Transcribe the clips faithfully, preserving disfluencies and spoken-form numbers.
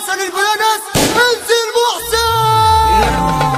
حسن البيانس انزل محسن.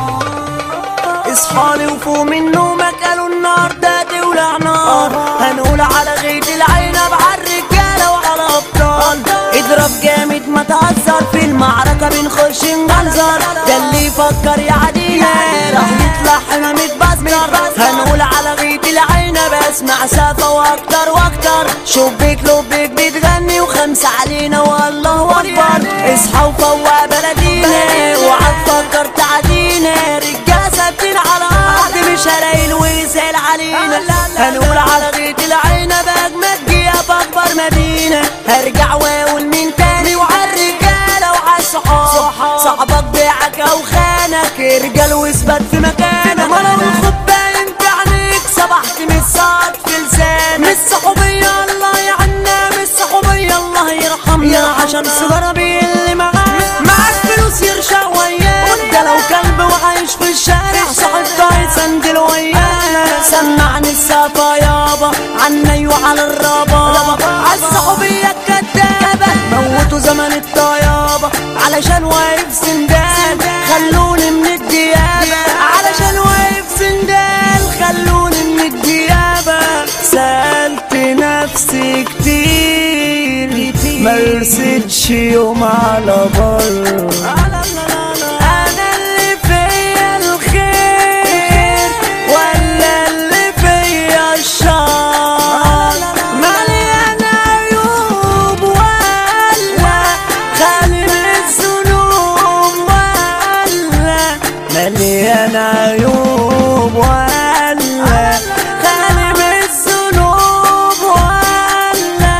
اصحالي وفوق من نومك قالوا النار ده تولع نار. هنقول على غيط العنب عالرجاله وعلى ابطال. اضرب جامد ما تهزر في المعركه بنخش نجنزر. ده اللي يفكر يعدينا راح يطلع حمام متبستر. هنقول على غيط العنب اسمع سافه واكتر واكتر. شبيك لبيك بتغني وخمسه علينا والله اكبر. اصحى وفوق بلدينا وعد فكر تعدينا. رجاله ثابتين على ارض مش هلاقي ويسال علينا. هنقول على غيط العنب اجمد جيه في اكبر مدينه. هرجع واقول مين تاني وعالرجاله وعالصحاب. صاحبك بيعك او خانك ارجل واثبت في مكانك. ولو الخد باين في عينيك صبحت من الصاد في لسانك. مش صحوبيه الله يعنا مش صحوبيه الله يرحمنا. عشان سيجاره اللي معاك معاك فلوس يرشق وياك. ده لو كلب وعايش في الشارع صاحب طاير سندل ويانا. سمعني السافه يابا عني وعلى الربابه. عالصحوبيه الكدابه موتوا زمن الطيابه. علشان واقف سندال خلوني من الديابه. علشان واقف سندال خلوني من الديابه. سألت نفسي كتير مرستش يوم على بر. انا اللي فيا الخير ولا اللي فيا الشر؟ مليان عيوب ولا خالي من الذنوب ولا مليان عيوب ولا خالي من الذنوب ولا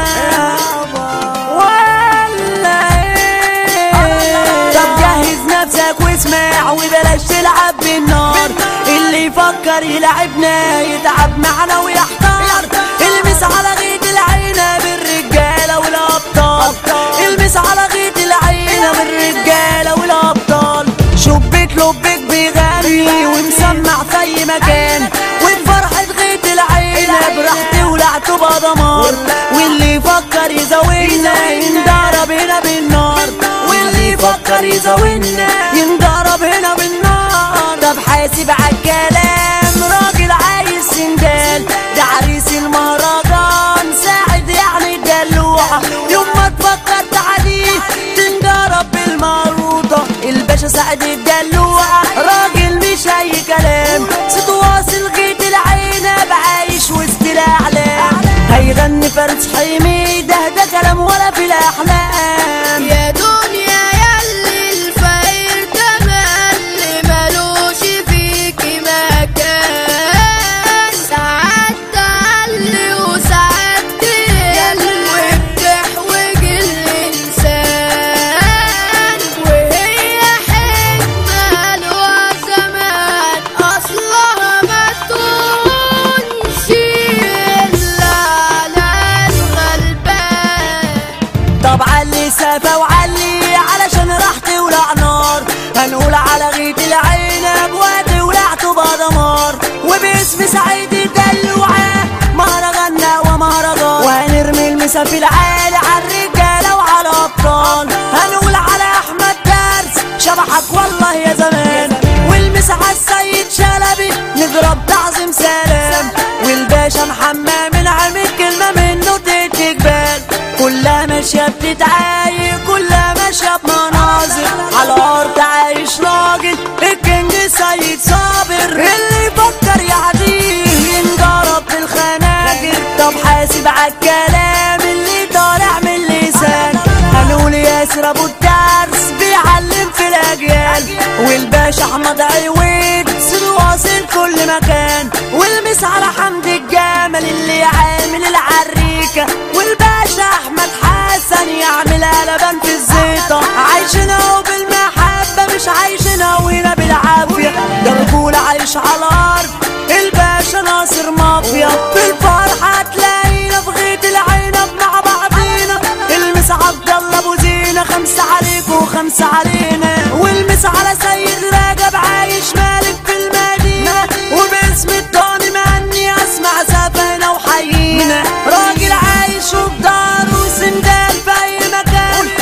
ولا ايه؟ طب جهز نفسك واسمع وبلاش تلعب بالنار. اللي يفكر يلعبنا يتعب معنا ويحتار. المس على غيط العنب الرجاله والابطال. المس على غيط العنب الرجاله والابطال. شبيك لبيك بيغني ومسمع في اي مكان. وبفرحه غيط العنب راح تولع تبقى دمار. واللي يفكر يزاولنا ينضرب هنا بالنار. واللي يفكر يزاولنا ينضرب هنا بالنار. طب حاسب عالكلام راجل عايز سندال. ده عريس المهرجان ساعد يعني الدلوعه. يوم ما تفكر تعديه تنضرب بالماروطه. الباشا ساعد الدلوعه راجل مش اي كلام. صوت واصل غيط العنب عايش وسط الاعلام. هيغني فارس حميده ده كلام ولا في الاحلام. يا دنيا ياللي الفقير تملي ملوش فيكي مكان. ساعات تعلي وساعات تقل وبتحوج الإنسان. وهي حكمة لها زمان أصلها ما تكونش إلا على الغلبان. طب علي سافة وعلي علشان راح تولع نار. هنقول على غيط العنب وتولع تبقى دمار. وباسم سعيد الدلوعة مهرجاننا ومهرجان. وهنرمي المسا في العالي عالرجالة وعلى أبطال. هنقول على أحمد درس شبحك والله يا زمان. والمسا عالسيد شلبي نضرب تعظيم سلام. والباشا محمد من عامل كلمة منه تدي جبال. كلها ماشية بتتعايق كلها ماشية بمناظر. على الأرض عايش راجل الكينج سيد صابر. اللي يفكر يعديه ينضرب بالخناجر. طب حاسب عالكلام اللي طالع من اللسان. هنقول ياسر أبو الدرس بيعلم في الأجيال. والباشا أحمد عويد سر واصل كل مكان. والمس على حمد الجمل اللي عامل العريكة. والباشا أحمد حسن يعمل قلبان في الزيطة. عايشنا وبالمحبة مش عايشنا وهنا بالعافية. ده رجولة عايش على الأرض الباشا ناصر مافيا. في الفرحة تلاقينا في غيط العنب مع بعضينا. المس عبد الله أبو زينة خمسة عليك وخمسة علينا. والمس على سيد رجب عايش مالك في المدينة. وباسم الضاني معني أسمع سفنة وحيينا. راجل عايش وبدار وسندال في أي مكان.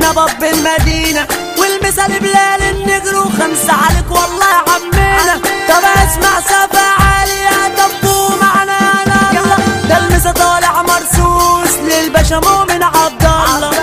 باب المدينة والمثال بلال النجر وخمسة عليك والله يا عمنا. طب اسمع سفا عالية طبوا معنا يا الله، ده المسا طالع مرصوص للباشا مؤمن عبد الله.